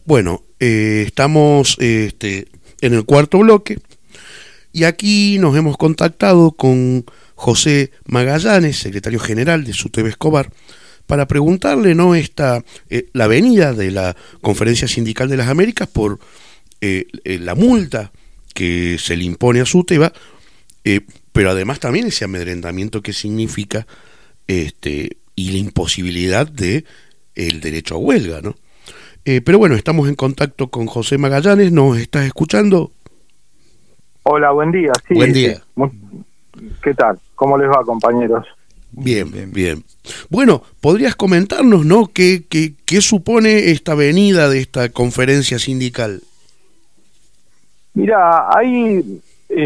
Bueno, estamos en el cuarto bloque y aquí nos hemos contactado con José Magallanes, secretario general de SUTEBA Escobar, para preguntarle, ¿no?, la venida de la Conferencia Sindical de las Américas por la multa que se le impone a SUTEBA, pero además también ese amedrentamiento que significa y la imposibilidad de el derecho a huelga, ¿no? Pero bueno, estamos en contacto con José Magallanes. ¿Nos estás escuchando? Hola, buen día. Sí, buen día. Sí. ¿Qué tal? ¿Cómo les va, compañeros? Bien, bien, bien. Bueno, ¿podrías comentarnos, no, qué supone esta venida de esta conferencia sindical? Mira, hay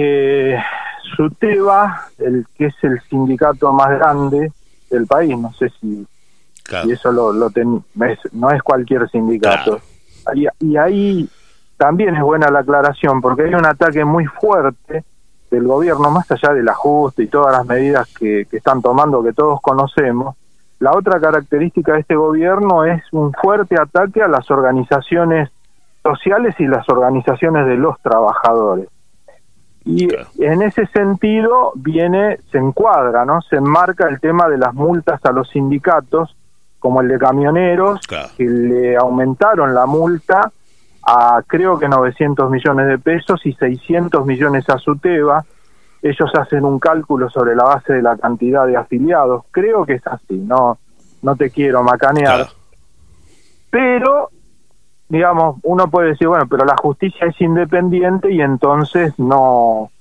SUTEBA, que es el sindicato más grande del país, no sé si... Claro. Y eso no es cualquier sindicato. Claro. Y ahí también es buena la aclaración, porque hay un ataque muy fuerte del gobierno, más allá del ajuste y todas las medidas que están tomando, que todos conocemos. La otra característica de este gobierno es un fuerte ataque a las organizaciones sociales y las organizaciones de los trabajadores. Y claro, en ese sentido se encuadra, ¿no? Se enmarca el tema de las multas a los sindicatos, como el de camioneros, claro, que le aumentaron la multa a creo que 900 millones de pesos y 600 millones a SUTEBA. Ellos hacen un cálculo sobre la base de la cantidad de afiliados. Creo que es así, no te quiero macanear. Claro. Pero, digamos, uno puede decir, bueno, pero la justicia es independiente y entonces no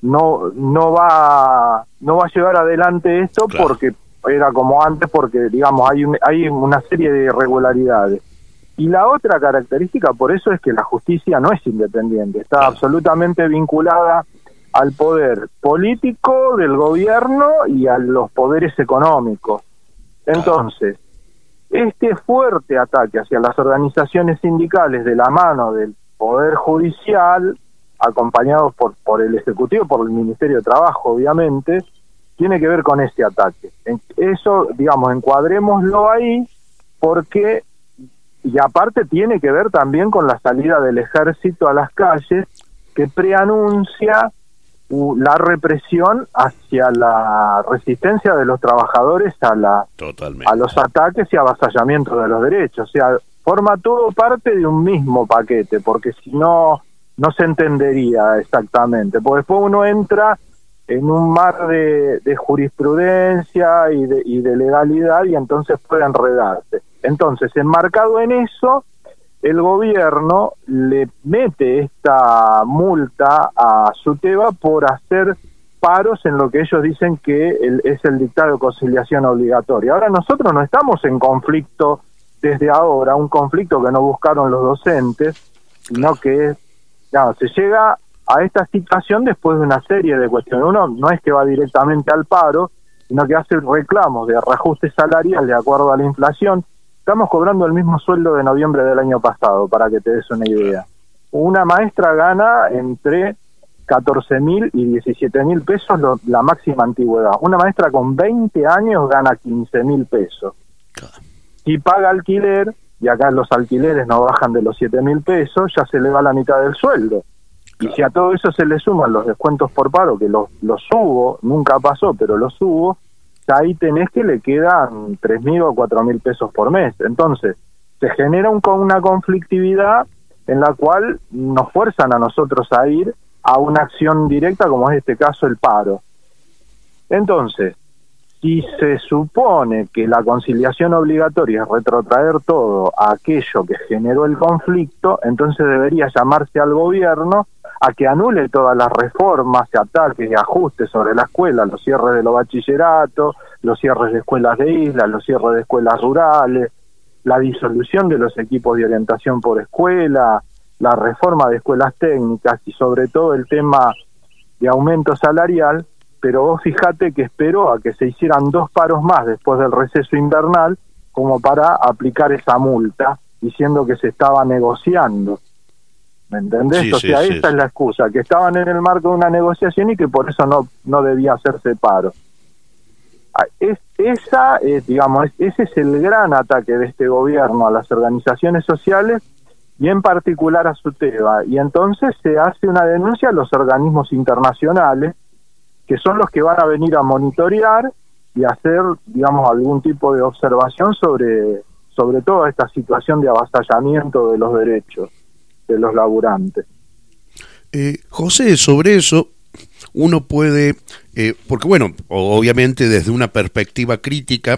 va a llevar adelante esto, claro, porque era como antes, porque digamos hay una serie de irregularidades. Y la otra característica por eso es que la justicia no es independiente, está claro, absolutamente vinculada al poder político del gobierno y a los poderes económicos. Entonces, este fuerte ataque hacia las organizaciones sindicales de la mano del poder judicial, acompañados por el Ejecutivo, por el Ministerio de Trabajo, obviamente, tiene que ver con este ataque. Eso, digamos, encuadrémoslo ahí, porque, y aparte tiene que ver también con la salida del ejército a las calles, que preanuncia la represión hacia la resistencia de los trabajadores a los ataques y avasallamiento de los derechos. O sea, forma todo parte de un mismo paquete, porque si no se entendería exactamente, porque después uno entra en un mar de jurisprudencia y de legalidad y entonces puede enredarse. Entonces, enmarcado en eso, el gobierno le mete esta multa a SUTEBA por hacer paros en lo que ellos dicen que es el dictado de conciliación obligatoria. Ahora nosotros no estamos en conflicto desde ahora, un conflicto que no buscaron los docentes, sino que se llega a esta situación después de una serie de cuestiones. Uno no es que va directamente al paro, sino que hace reclamos de reajuste salarial de acuerdo a la inflación. Estamos cobrando el mismo sueldo de noviembre del año pasado, para que te des una idea. Una maestra gana entre 14.000 y 17.000 pesos la máxima antigüedad. Una maestra con 20 años gana 15.000 pesos. Si paga alquiler, y acá los alquileres no bajan de los 7.000 pesos, ya se le va la mitad del sueldo. Y si a todo eso se le suman los descuentos por paro, que los hubo, nunca pasó, pero los hubo, ahí tenés que le quedan 3.000 o 4.000 pesos por mes. Entonces, se genera una conflictividad en la cual nos fuerzan a nosotros a ir a una acción directa, como es este caso el paro. Entonces, si se supone que la conciliación obligatoria es retrotraer todo a aquello que generó el conflicto, entonces debería llamarse al gobierno a que anule todas las reformas, ataques y ajustes sobre la escuela, los cierres de los bachilleratos, los cierres de escuelas de islas, los cierres de escuelas rurales, la disolución de los equipos de orientación por escuela, la reforma de escuelas técnicas y sobre todo el tema de aumento salarial. Pero vos fijate que esperó a que se hicieran 2 paros más después del receso invernal como para aplicar esa multa, diciendo que se estaba negociando. ¿Me entendés? Sí, o sea, esta es la excusa, que estaban en el marco de una negociación y que por eso no debía hacerse paro. Ese es el gran ataque de este gobierno a las organizaciones sociales, y en particular a SUTEBA, y entonces se hace una denuncia a los organismos internacionales, que son los que van a venir a monitorear y hacer, digamos, algún tipo de observación sobre toda esta situación de avasallamiento de los derechos de los laburantes. José, sobre eso uno puede, porque bueno, obviamente desde una perspectiva crítica,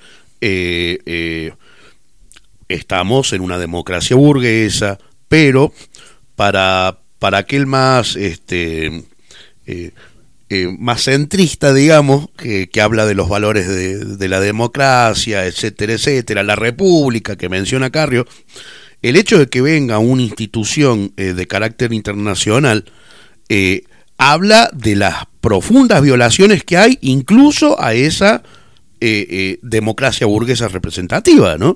estamos en una democracia burguesa, pero para aquel más más centrista, digamos, que habla de los valores de la democracia, etcétera, etcétera, la república que menciona Carrió, el hecho de que venga una institución de carácter internacional habla de las profundas violaciones que hay incluso a esa democracia burguesa representativa, ¿no?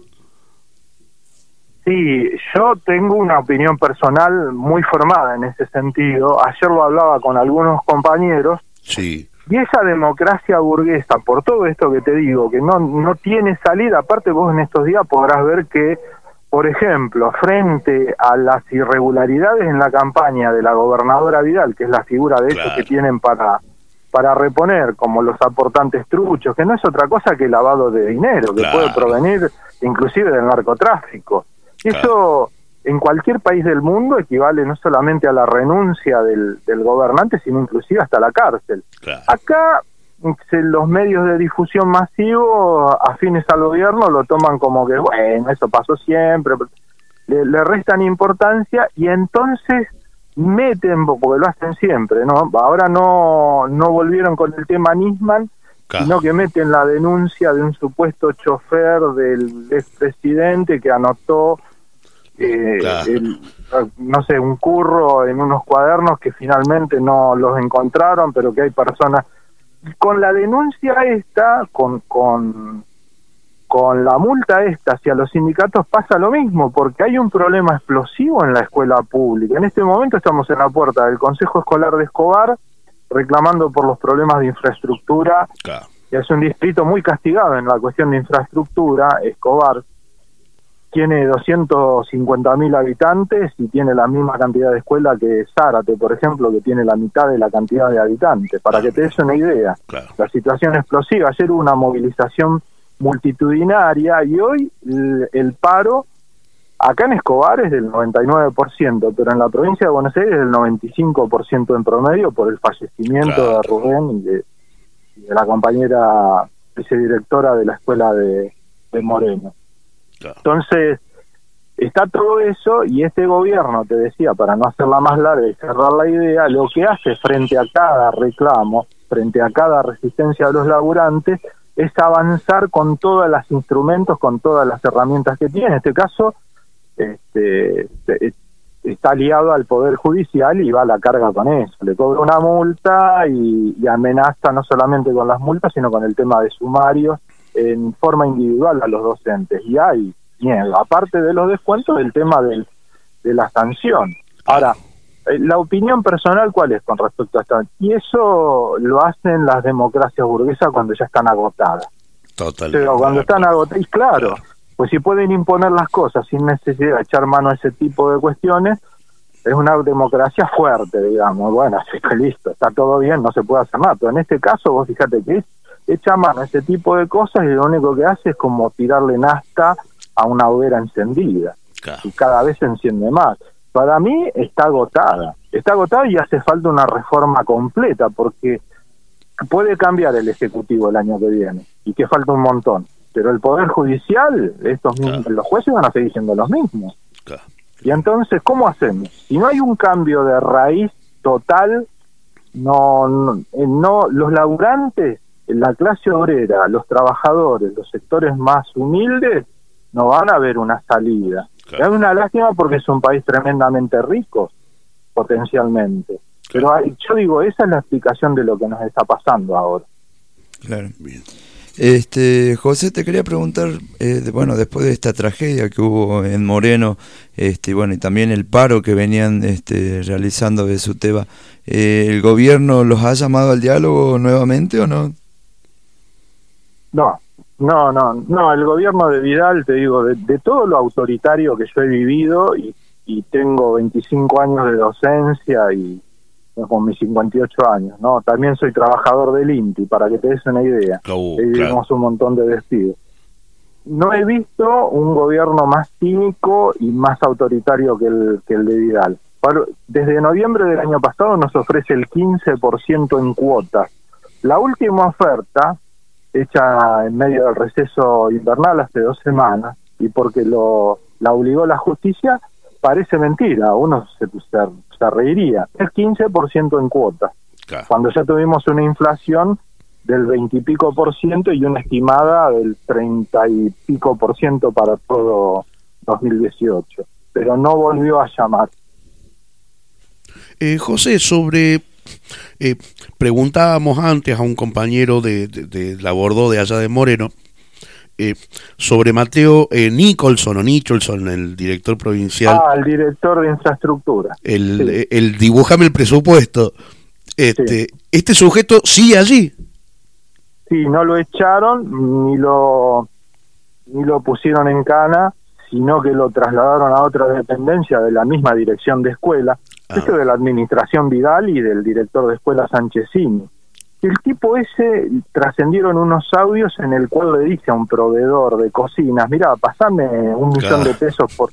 Sí, yo tengo una opinión personal muy formada en ese sentido. Ayer lo hablaba con algunos compañeros. Sí. Y esa democracia burguesa, por todo esto que te digo, que no tiene salida, aparte vos en estos días podrás ver que, por ejemplo, frente a las irregularidades en la campaña de la gobernadora Vidal, que es la figura de ellos que tienen para reponer, como los aportantes truchos, que no es otra cosa que lavado de dinero, que puede provenir inclusive del narcotráfico. Y eso en cualquier país del mundo equivale no solamente a la renuncia del gobernante, sino inclusive hasta la cárcel. Acá los medios de difusión masivos afines al gobierno lo toman como que, bueno, eso pasó siempre, le restan importancia y entonces meten, porque lo hacen siempre, ¿no? Ahora no volvieron con el tema Nisman, sino que meten la denuncia de un supuesto chofer del expresidente que anotó no sé, un curro en unos cuadernos que finalmente no los encontraron, pero que hay personas. Con la denuncia esta, con la multa esta hacia los sindicatos pasa lo mismo, porque hay un problema explosivo en la escuela pública. En este momento estamos en la puerta del Consejo Escolar de Escobar reclamando por los problemas de infraestructura, que es un distrito muy castigado en la cuestión de infraestructura. Escobar tiene 250.000 habitantes y tiene la misma cantidad de escuela que Zárate, por ejemplo, que tiene la mitad de la cantidad de habitantes, para que te des una idea. La situación explosiva. Ayer hubo una movilización multitudinaria y hoy el paro acá en Escobar es del 99%, pero en la provincia de Buenos Aires es del 95% en promedio por el fallecimiento de Rubén y de la compañera vicedirectora de la escuela de Moreno. Entonces, está todo eso y este gobierno, te decía, para no hacerla más larga y cerrar la idea, lo que hace frente a cada reclamo, frente a cada resistencia de los laburantes, es avanzar con todos los instrumentos, con todas las herramientas que tiene. En este caso, está aliado al Poder Judicial y va a la carga con eso. Le cobra una multa y amenaza no solamente con las multas, sino con el tema de sumarios en forma individual a los docentes. Y hay, aparte de los descuentos, el tema de la sanción. Ahora, la opinión personal, ¿cuál es con respecto a esto? Y eso lo hacen las democracias burguesas cuando ya están agotadas. Totalmente. Pero cuando están agotadas, claro, pues si pueden imponer las cosas sin necesidad de echar mano a ese tipo de cuestiones, es una democracia fuerte, digamos. Bueno, así que listo, está todo bien, no se puede hacer nada. Pero en este caso, vos fíjate que echa mano a ese tipo de cosas y lo único que hace es como tirarle nafta a una hoguera encendida. Y cada vez se enciende más. Para mí está agotada y hace falta una reforma completa, porque puede cambiar el Ejecutivo el año que viene, y que falta un montón, pero el Poder Judicial, los jueces van a seguir siendo los mismos. Y entonces, ¿cómo hacemos? Si no hay un cambio de raíz total, no los laburantes, la clase obrera, los trabajadores, los sectores más humildes, no van a ver una salida. Es una lástima porque es un país tremendamente rico, potencialmente. Pero yo digo, esa es la explicación de lo que nos está pasando ahora. Claro. Bien. José, te quería preguntar, bueno, después de esta tragedia que hubo en Moreno, bueno, y también el paro que venían realizando de SUTEBA, ¿el gobierno los ha llamado al diálogo nuevamente o no? No, el gobierno de Vidal, te digo, de todo lo autoritario que yo he vivido, y y tengo 25 años de docencia y con mis 58 años, ¿no? También soy trabajador del INTI, para que te des una idea. Vivimos un montón de despidos. No he visto un gobierno más cínico y más autoritario que el de Vidal. Desde noviembre del año pasado nos ofrece el 15% en cuotas. La última oferta, hecha en medio del receso invernal hace 2 semanas, y porque la obligó la justicia, parece mentira, uno se reiría. Es 15% en cuotas, claro, cuando ya tuvimos una inflación del 20 y pico por ciento y una estimada del 30 y pico por ciento para todo 2018, pero no volvió a llamar. José, preguntábamos antes a un compañero de la Bordó de allá de Moreno, sobre Mateo Nicholson, el director provincial. El director de infraestructura. El dibújame el presupuesto. Sí. Este sujeto sigue allí. Sí, no lo echaron ni lo pusieron en cana, sino que lo trasladaron a otra dependencia de la misma dirección de escuela. Esto de la administración Vidal y del director de escuela Sanchezini. El tipo ese, trascendieron unos audios en el cual le dice a un proveedor de cocinas: mira, pasame $1 millón de pesos por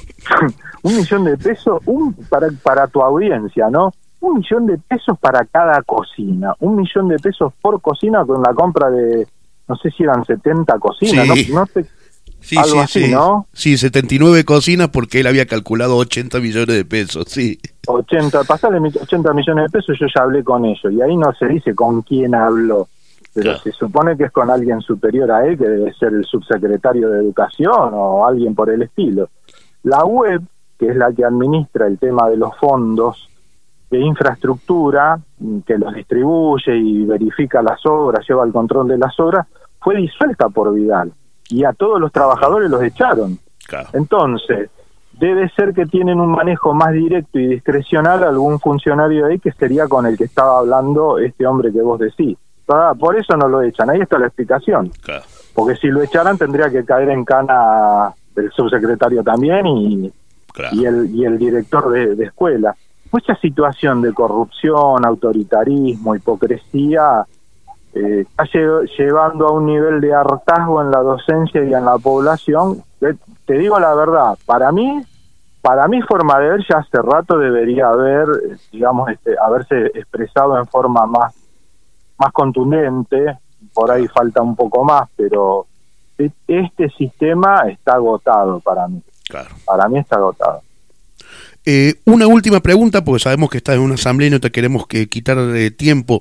$1 millón de pesos para tu audiencia, ¿no? $1 millón de pesos para cada cocina, $1 millón de pesos por cocina, con la compra de, no sé si eran 70 cocinas, sí. Algo así, ¿no? Sí, 79 cocinas, porque él había calculado 80 millones de pesos, sí. 80, pasale 80 millones de pesos, yo ya hablé con ellos, y ahí no se dice con quién habló, pero claro, se supone que es con alguien superior a él, que debe ser el subsecretario de Educación o alguien por el estilo. La web, que es la que administra el tema de los fondos de infraestructura, que los distribuye y verifica las obras, lleva el control de las obras, fue disuelta por Vidal, y a todos los trabajadores los echaron. Claro. Entonces, debe ser que tienen un manejo más directo y discrecional algún funcionario ahí, que sería con el que estaba hablando este hombre que vos decís. Por eso no lo echan, ahí está la explicación. Claro. Porque si lo echaran tendría que caer en cana el subsecretario también y, claro, y el director de escuela. Mucha situación de corrupción, autoritarismo, hipocresía, está llevando a un nivel de hartazgo en la docencia y en la población. Te digo la verdad, para mi forma de ver, ya hace rato debería haber, digamos, haberse expresado en forma más contundente. Por ahí falta un poco más, pero este sistema está agotado para mí. Claro. Para mí está agotado. Una última pregunta, porque sabemos que estás en una asamblea y no te queremos quitar tiempo.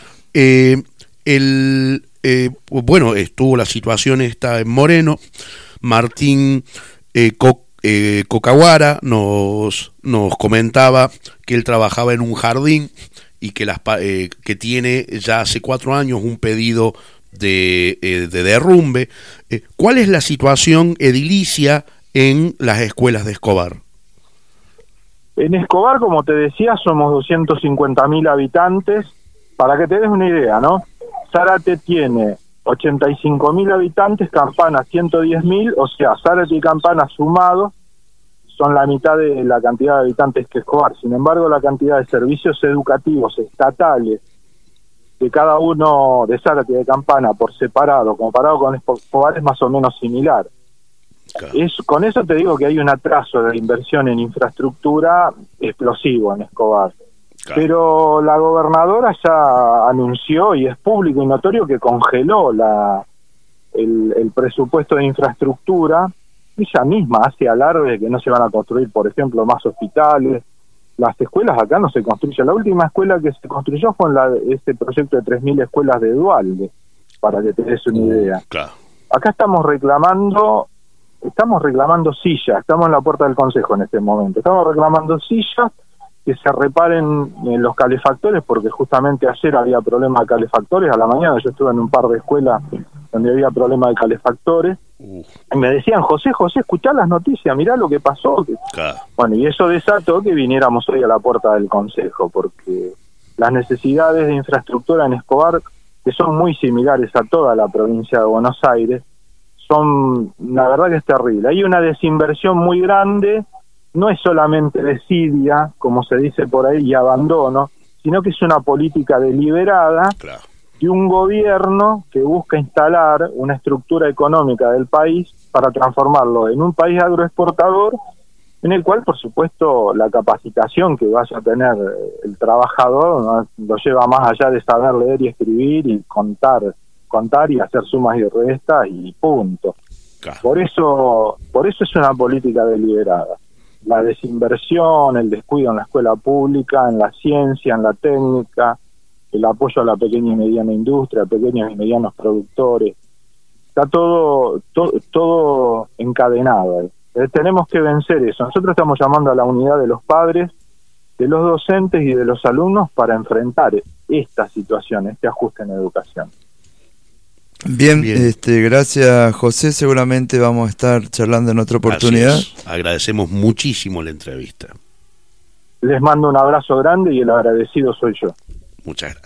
Bueno, estuvo la situación esta en Moreno. Martín Cocaguara nos comentaba que él trabajaba en un jardín y que tiene ya hace 4 años un pedido de derrumbe. ¿Cuál es la situación edilicia en las escuelas de Escobar? En Escobar, como te decía, somos 250.000 habitantes. Para que te des una idea, ¿no? Zárate tiene 85.000 habitantes, Campana 110.000, o sea, Zárate y Campana sumados son la mitad de la cantidad de habitantes que Escobar. Sin embargo, la cantidad de servicios educativos estatales de cada uno de Zárate y de Campana por separado, comparado con Escobar, es más o menos similar. Claro. Con eso te digo que hay un atraso de inversión en infraestructura explosivo en Escobar. Claro. Pero la gobernadora ya anunció, y es público y notorio, que congeló el presupuesto de infraestructura. Ella misma hace alarde de que no se van a construir, por ejemplo, más hospitales. Las escuelas acá no se construyen. La última escuela que se construyó fue en este proyecto de 3.000 escuelas de Dualde, para que te des una idea. Claro. Acá estamos reclamando sillas, estamos en la puerta del Consejo en este momento. Estamos reclamando sillas, que se reparen los calefactores, porque justamente ayer había problema de calefactores. A la mañana yo estuve en un par de escuelas donde había problema de calefactores. Y me decían: José, escuchá las noticias, mirá lo que pasó. Claro. Bueno, y eso desató que viniéramos hoy a la puerta del Consejo, porque las necesidades de infraestructura en Escobar, que son muy similares a toda la provincia de Buenos Aires, son, la verdad que es terrible. Hay una desinversión muy grande no es solamente desidia, como se dice por ahí, y abandono, sino que es una política deliberada de un gobierno que busca instalar una estructura económica del país para transformarlo en un país agroexportador, en el cual, por supuesto, la capacitación que vaya a tener el trabajador ¿no? lo lleva más allá de saber leer y escribir y contar y hacer sumas y restas y punto. Por eso es una política deliberada. La desinversión, el descuido en la escuela pública, en la ciencia, en la técnica, el apoyo a la pequeña y mediana industria, a pequeños y medianos productores, está todo encadenado. Tenemos que vencer eso. Nosotros estamos llamando a la unidad de los padres, de los docentes y de los alumnos para enfrentar esta situación, este ajuste en educación. Bien. Gracias, José. Seguramente vamos a estar charlando en otra oportunidad. Agradecemos muchísimo la entrevista. Les mando un abrazo grande y el agradecido soy yo. Muchas gracias.